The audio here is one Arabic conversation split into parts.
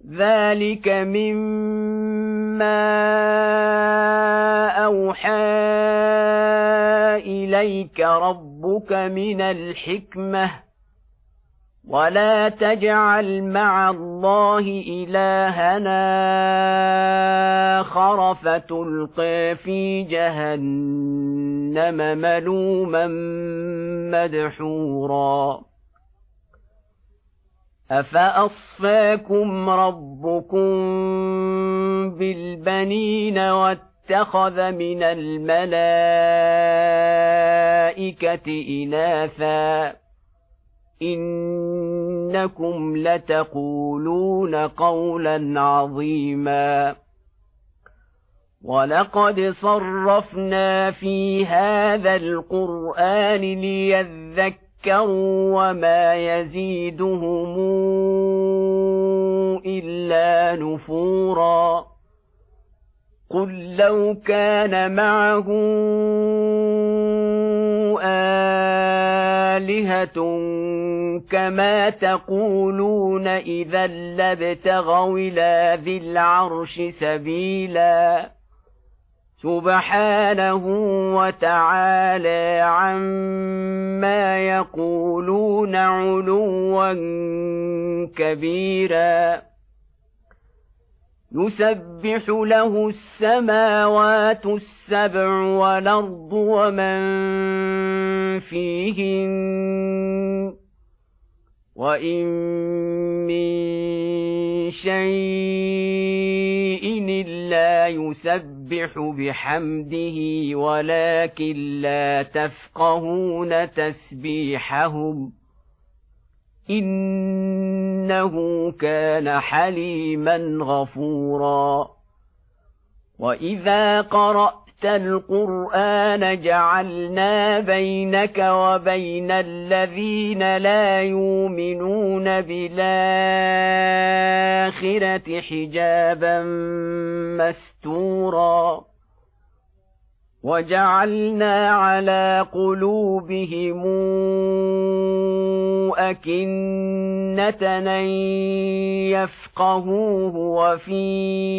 ذلك مما أوحى إليك ربك من الحكمة ولا تجعل مع الله إلهنا آخر فتلقى في جهنم ملوما مدحورا أفأصفاكم ربكم بالبنين واتخذ من الملائكة إناثا إنكم لتقولون قولا عظيما ولقد صرفنا في هذا القرآن ليذكروا وما يزيدهم إلا نفورا قل لو كان معه آلهة كما تقولون إذا لابتغوا إلى ذي العرش سبيلا سبحانه وتعالى عما يقولون علوا كبيرا يسبح له السماوات السبع والأرض ومن فيهن وإن من شيء إلا يسبح بحمده ولكن لا تفقهون تسبيحهم إنه كان حليما غفورا وإذا قرأت القرآن جعلنا بينك وبين الذين لا يؤمنون بالآخرة حجابا مستورا وجعلنا على قلوبهم أكنة أن يفقهوه وفي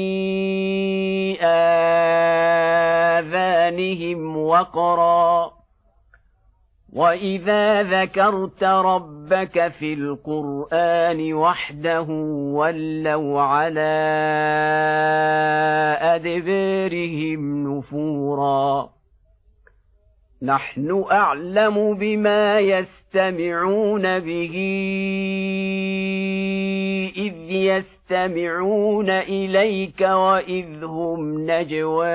آذانهم وقرا وإذا ذكرت ربك في القرآن وحده ولوا على أدبارهم نفورا نحن أعلم بما يستمعون به إذ يستمعون إليك وإذ هم نجوى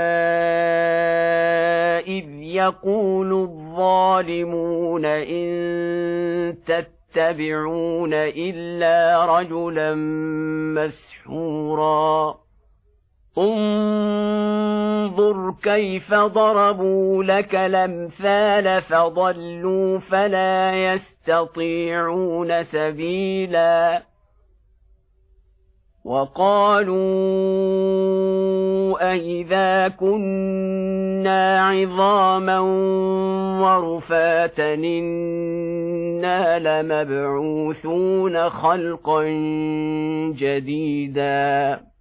إذ يقول الظالمون إن تتبعون إلا رجلا مسحورا انظر كيف ضربوا لك الأمثال فضلوا فلا يستطيعون سبيلا وقالوا أإذا كنا عظاما ورفاتا إنا لمبعوثون خلقا جديدا